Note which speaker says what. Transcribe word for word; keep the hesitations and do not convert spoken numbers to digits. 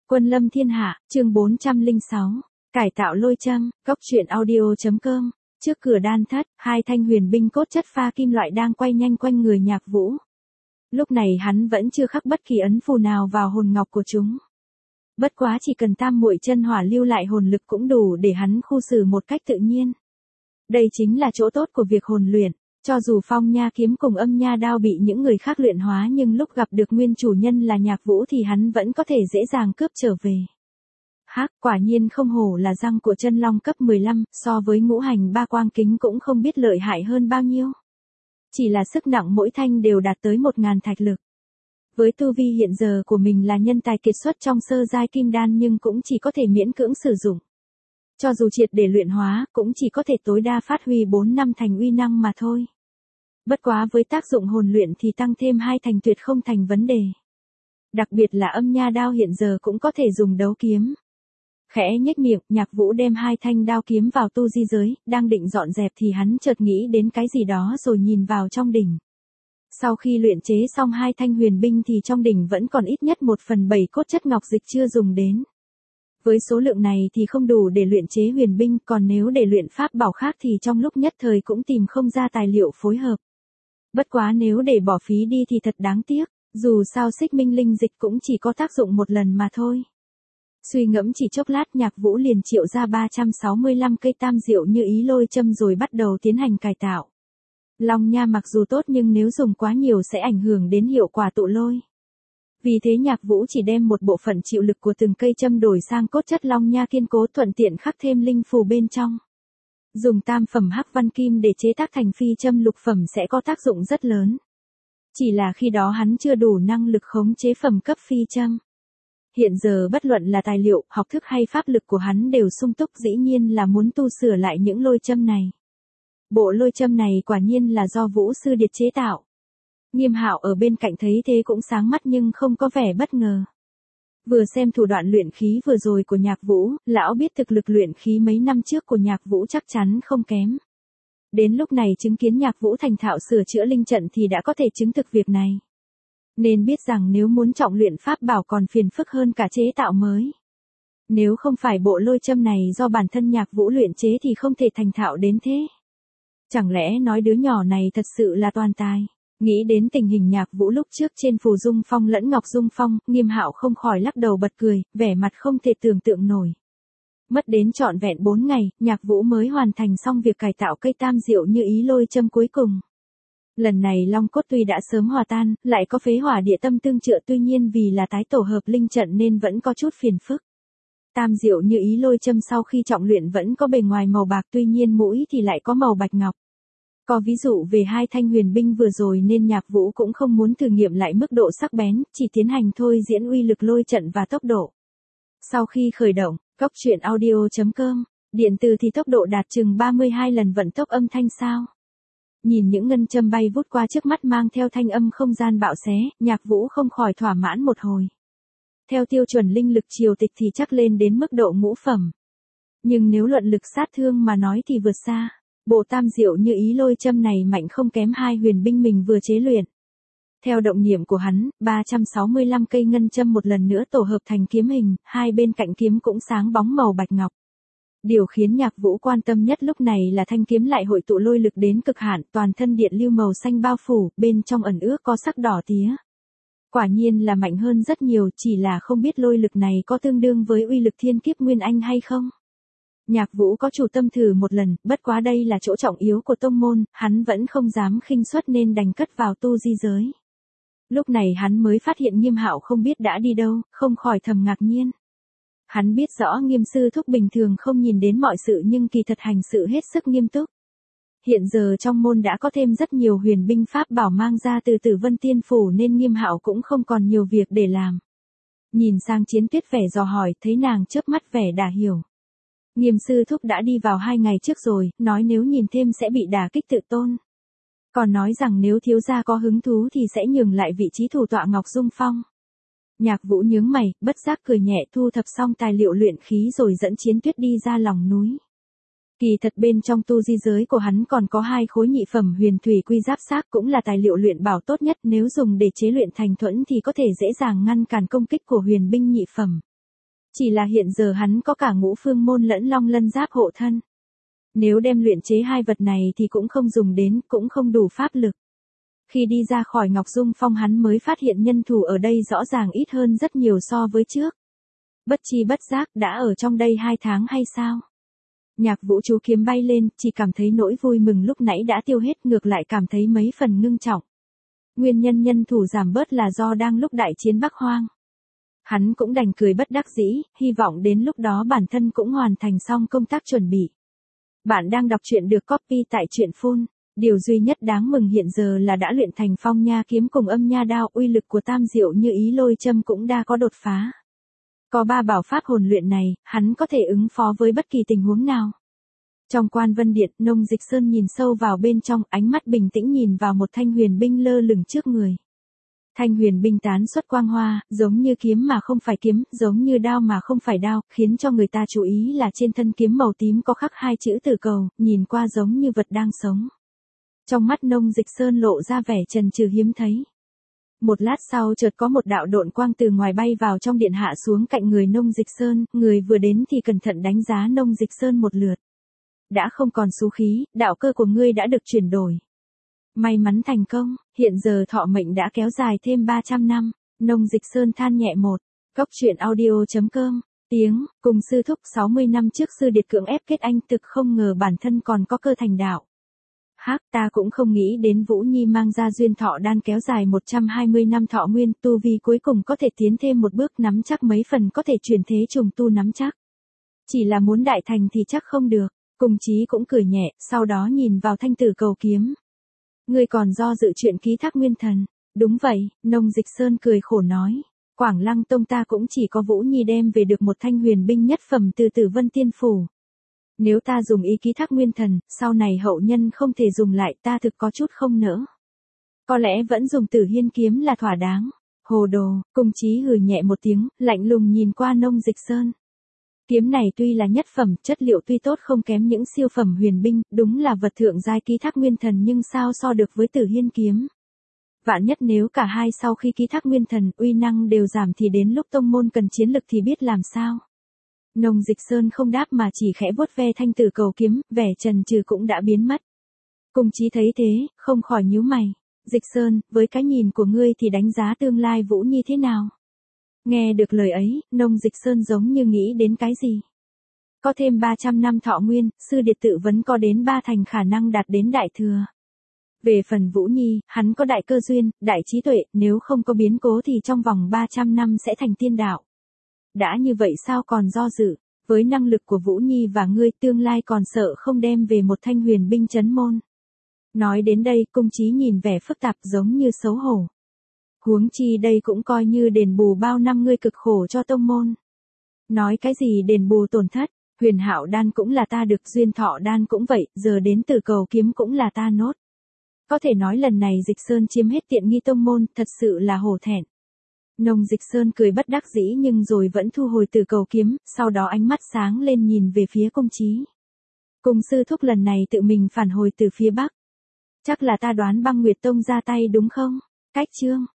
Speaker 1: Quân lâm thiên hạ, chương bốn trăm lẻ sáu. Cải tạo lôi châm, góc truyện audio.com. Trước cửa đan thất, hai thanh huyền binh cốt chất pha kim loại đang quay nhanh quanh người Nhạc Vũ. Lúc này hắn vẫn chưa khắc bất kỳ ấn phù nào vào hồn ngọc của chúng. Bất quá chỉ cần tam muội chân hỏa lưu lại hồn lực cũng đủ để hắn khu xử một cách tự nhiên. Đây chính là chỗ tốt của việc hồn luyện. Cho dù phong nha kiếm cùng âm nha đao bị những người khác luyện hóa nhưng lúc gặp được nguyên chủ nhân là Nhạc Vũ thì hắn vẫn có thể dễ dàng cướp trở về. Hắc, quả nhiên không hổ là răng của chân long cấp mười lăm, so với ngũ hành ba quang kính cũng không biết lợi hại hơn bao nhiêu. Chỉ là sức nặng mỗi thanh đều đạt tới một ngàn thạch lực. Với tu vi hiện giờ của mình là nhân tài kiệt xuất trong sơ giai kim đan nhưng cũng chỉ có thể miễn cưỡng sử dụng. Cho dù triệt để luyện hóa, cũng chỉ có thể tối đa phát huy bốn năm thành uy năng mà thôi. Bất quá với tác dụng hồn luyện thì tăng thêm hai thành tuyệt không thành vấn đề. Đặc biệt là âm nha đao hiện giờ cũng có thể dùng đấu kiếm. Khẽ nhếch miệng, Nhạc Vũ đem hai thanh đao kiếm vào tu di giới, đang định dọn dẹp thì hắn chợt nghĩ đến cái gì đó rồi nhìn vào trong đỉnh. Sau khi luyện chế xong hai thanh huyền binh thì trong đỉnh vẫn còn ít nhất một phần bảy cốt chất ngọc dịch chưa dùng đến. Với số lượng này thì không đủ để luyện chế huyền binh, còn nếu để luyện pháp bảo khác thì trong lúc nhất thời cũng tìm không ra tài liệu phối hợp. Bất quá nếu để bỏ phí đi thì thật đáng tiếc, dù sao xích minh linh dịch cũng chỉ có tác dụng một lần mà thôi. Suy ngẫm chỉ chốc lát Nhạc Vũ liền triệu ra ba trăm sáu mươi lăm cây tam diệu như ý lôi châm rồi bắt đầu tiến hành cải tạo. Long nha mặc dù tốt nhưng nếu dùng quá nhiều sẽ ảnh hưởng đến hiệu quả tụ lôi. Vì thế Nhạc Vũ chỉ đem một bộ phận chịu lực của từng cây châm đổi sang cốt chất long nha kiên cố thuận tiện khắc thêm linh phù bên trong. Dùng tam phẩm hắc văn kim để chế tác thành phi châm lục phẩm sẽ có tác dụng rất lớn. Chỉ là khi đó hắn chưa đủ năng lực khống chế phẩm cấp phi châm. Hiện giờ bất luận là tài liệu, học thức hay pháp lực của hắn đều sung túc, dĩ nhiên là muốn tu sửa lại những lôi châm này. Bộ lôi châm này quả nhiên là do Vũ sư Điệt chế tạo. Nghiêm Hạo ở bên cạnh thấy thế cũng sáng mắt nhưng không có vẻ bất ngờ. Vừa xem thủ đoạn luyện khí vừa rồi của Nhạc Vũ, lão biết thực lực luyện khí mấy năm trước của Nhạc Vũ chắc chắn không kém. Đến lúc này chứng kiến Nhạc Vũ thành thạo sửa chữa linh trận thì đã có thể chứng thực việc này. Nên biết rằng nếu muốn trọng luyện pháp bảo còn phiền phức hơn cả chế tạo mới. Nếu không phải bộ lôi châm này do bản thân Nhạc Vũ luyện chế thì không thể thành thạo đến thế. Chẳng lẽ nói đứa nhỏ này thật sự là toàn tài. Nghĩ đến tình hình Nhạc Vũ lúc trước trên phù dung phong lẫn ngọc dung phong, Nghiêm Hạo không khỏi lắc đầu bật cười, vẻ mặt không thể tưởng tượng nổi. Mất đến trọn vẹn bốn ngày, Nhạc Vũ mới hoàn thành xong việc cải tạo cây tam diệu như ý lôi châm cuối cùng. Lần này long cốt tuy đã sớm hòa tan, lại có phế hỏa địa tâm tương trợ, tuy nhiên vì là tái tổ hợp linh trận nên vẫn có chút phiền phức. Tam diệu như ý lôi châm sau khi trọng luyện vẫn có bề ngoài màu bạc, tuy nhiên mũi thì lại có màu bạch ngọc. Có ví dụ về hai thanh huyền binh vừa rồi nên Nhạc Vũ cũng không muốn thử nghiệm lại mức độ sắc bén, chỉ tiến hành thôi diễn uy lực lôi trận và tốc độ. Sau khi khởi động, góc truyện audio.com, điện từ thì tốc độ đạt chừng ba mươi hai lần vận tốc âm thanh sao. Nhìn những ngân châm bay vút qua trước mắt mang theo thanh âm không gian bạo xé, Nhạc Vũ không khỏi thỏa mãn một hồi. Theo tiêu chuẩn linh lực triều tịch thì chắc lên đến mức độ ngũ phẩm. Nhưng nếu luận lực sát thương mà nói thì vượt xa. Bộ tam diệu như ý lôi châm này mạnh không kém hai huyền binh mình vừa chế luyện. Theo động niệm của hắn, ba trăm sáu mươi lăm cây ngân châm một lần nữa tổ hợp thành kiếm hình, hai bên cạnh kiếm cũng sáng bóng màu bạch ngọc. Điều khiến Nhạc Vũ quan tâm nhất lúc này là thanh kiếm lại hội tụ lôi lực đến cực hạn, toàn thân điện lưu màu xanh bao phủ, bên trong ẩn ước có sắc đỏ tía. Quả nhiên là mạnh hơn rất nhiều, chỉ là không biết lôi lực này có tương đương với uy lực thiên kiếp nguyên anh hay không. Nhạc Vũ có chủ tâm thử một lần, bất quá đây là chỗ trọng yếu của tông môn, hắn vẫn không dám khinh suất nên đành cất vào tu di giới. Lúc này hắn mới phát hiện Nghiêm Hạo không biết đã đi đâu, không khỏi thầm ngạc nhiên. Hắn biết rõ Nghiêm sư thúc bình thường không nhìn đến mọi sự nhưng kỳ thật hành sự hết sức nghiêm túc. Hiện giờ trong môn đã có thêm rất nhiều huyền binh pháp bảo mang ra từ Tử Vân Tiên Phủ nên Nghiêm Hạo cũng không còn nhiều việc để làm. Nhìn sang Chiến Tuyết vẻ dò hỏi, thấy nàng chớp mắt vẻ đã hiểu. Nghiêm sư thúc đã đi vào hai ngày trước rồi, nói nếu nhìn thêm sẽ bị đả kích tự tôn. Còn nói rằng nếu thiếu gia có hứng thú thì sẽ nhường lại vị trí thủ tọa Ngọc Dung Phong. Nhạc Vũ nhướng mày, bất giác cười nhẹ, thu thập xong tài liệu luyện khí rồi dẫn Chiến Tuyết đi ra lòng núi. Kỳ thật bên trong tu di giới của hắn còn có hai khối nhị phẩm huyền thủy quy giáp xác cũng là tài liệu luyện bảo tốt nhất, nếu dùng để chế luyện thành thuẫn thì có thể dễ dàng ngăn cản công kích của huyền binh nhị phẩm. Chỉ là hiện giờ hắn có cả Ngũ Phương Môn lẫn Long Lân Giáp hộ thân. Nếu đem luyện chế hai vật này thì cũng không dùng đến, cũng không đủ pháp lực. Khi đi ra khỏi Ngọc Dung Phong hắn mới phát hiện nhân thủ ở đây rõ ràng ít hơn rất nhiều so với trước. Bất chi bất giác đã ở trong đây hai tháng hay sao? Nhạc Vũ chú kiếm bay lên, chỉ cảm thấy nỗi vui mừng lúc nãy đã tiêu hết, ngược lại cảm thấy mấy phần ngưng trọng. Nguyên nhân nhân thủ giảm bớt là do đang lúc đại chiến Bắc Hoang. Hắn cũng đành cười bất đắc dĩ, hy vọng đến lúc đó bản thân cũng hoàn thành xong công tác chuẩn bị. Bạn đang đọc truyện được copy tại truyện phun. Điều duy nhất đáng mừng hiện giờ là đã luyện thành Phong Nha kiếm cùng Âm Nha đao, uy lực của tam diệu như ý lôi châm cũng đã có đột phá. Có ba bảo pháp hồn luyện này, hắn có thể ứng phó với bất kỳ tình huống nào. Trong Quan Vân Điện, Nông Dịch Sơn nhìn sâu vào bên trong, ánh mắt bình tĩnh nhìn vào một thanh huyền binh lơ lửng trước người. Thanh huyền binh tán xuất quang hoa, giống như kiếm mà không phải kiếm, giống như đao mà không phải đao, khiến cho người ta chú ý là trên thân kiếm màu tím có khắc hai chữ Tử Cầu, nhìn qua giống như vật đang sống. Trong mắt Nông Dịch Sơn lộ ra vẻ chần chừ hiếm thấy. Một lát sau chợt có một đạo độn quang từ ngoài bay vào trong điện hạ xuống cạnh người Nông Dịch Sơn, người vừa đến thì cẩn thận đánh giá Nông Dịch Sơn một lượt. Đã không còn xú khí, đạo cơ của ngươi đã được chuyển đổi. May mắn thành công, hiện giờ thọ mệnh đã kéo dài thêm ba trăm năm, Nông Dịch Sơn than nhẹ một. Cốc truyện audio chấm com, tiếng, cùng sư thúc sáu mươi năm trước sư điệt cưỡng ép kết anh, thực không ngờ bản thân còn có cơ thành đạo. Hắc, ta cũng không nghĩ đến Vũ Nhi mang ra duyên thọ đan kéo dài một trăm hai mươi năm thọ nguyên, tu vi cuối cùng có thể tiến thêm một bước, nắm chắc mấy phần có thể chuyển thế trùng tu nắm chắc. Chỉ là muốn đại thành thì chắc không được, Cùng Chí cũng cười nhẹ, sau đó nhìn vào thanh Tử Cầu kiếm. Ngươi còn do dự chuyện ký thác nguyên thần. Đúng vậy, Nông Dịch Sơn cười khổ nói. Quảng Lăng Tông ta cũng chỉ có Vũ Nhi đem về được một thanh huyền binh nhất phẩm từ Tử Vân Tiên Phủ. Nếu ta dùng ý ký thác nguyên thần, sau này hậu nhân không thể dùng lại, ta thực có chút không nỡ. Có lẽ vẫn dùng Tử Hiên kiếm là thỏa đáng. Hồ đồ, Cùng Chí hừ nhẹ một tiếng, lạnh lùng nhìn qua Nông Dịch Sơn. Kiếm này tuy là nhất phẩm, chất liệu tuy tốt không kém những siêu phẩm huyền binh, đúng là vật thượng giai ký thác nguyên thần, nhưng sao so được với Tử Hiên kiếm. Vạn nhất nếu cả hai sau khi ký thác nguyên thần, uy năng đều giảm thì đến lúc tông môn cần chiến lực thì biết làm sao. Nông Dịch Sơn không đáp mà chỉ khẽ vuốt ve thanh Tử Cầu kiếm, vẻ chần chừ cũng đã biến mất. Cùng Chí thấy thế, không khỏi nhíu mày. Dịch Sơn, với cái nhìn của ngươi thì đánh giá tương lai Vũ Nhi thế nào? Nghe được lời ấy, Nông Dịch Sơn giống như nghĩ đến cái gì. Có thêm ba trăm năm thọ nguyên, sư điệt tự vấn có đến ba thành khả năng đạt đến đại thừa. Về phần Vũ Nhi, hắn có đại cơ duyên, đại trí tuệ, nếu không có biến cố thì trong vòng ba trăm năm sẽ thành tiên đạo. Đã như vậy sao còn do dự, với năng lực của Vũ Nhi và ngươi tương lai còn sợ không đem về một thanh huyền binh trấn môn. Nói đến đây, Cung Chí nhìn vẻ phức tạp giống như xấu hổ. Huống chi đây cũng coi như đền bù bao năm ngươi cực khổ cho tông môn. Nói cái gì đền bù tổn thất, Huyền Hạo đan cũng là ta được, duyên thọ đan cũng vậy, giờ đến Tử Cầu kiếm cũng là ta nốt. Có thể nói lần này Dịch Sơn chiếm hết tiện nghi tông môn, thật sự là hổ thẹn. Nông Dịch Sơn cười bất đắc dĩ nhưng rồi vẫn thu hồi Tử Cầu kiếm, sau đó ánh mắt sáng lên nhìn về phía Cung Chí. Cùng sư thúc lần này tự mình phản hồi từ phía Bắc. Chắc là ta đoán Băng Nguyệt Tông ra tay đúng không? Cách chương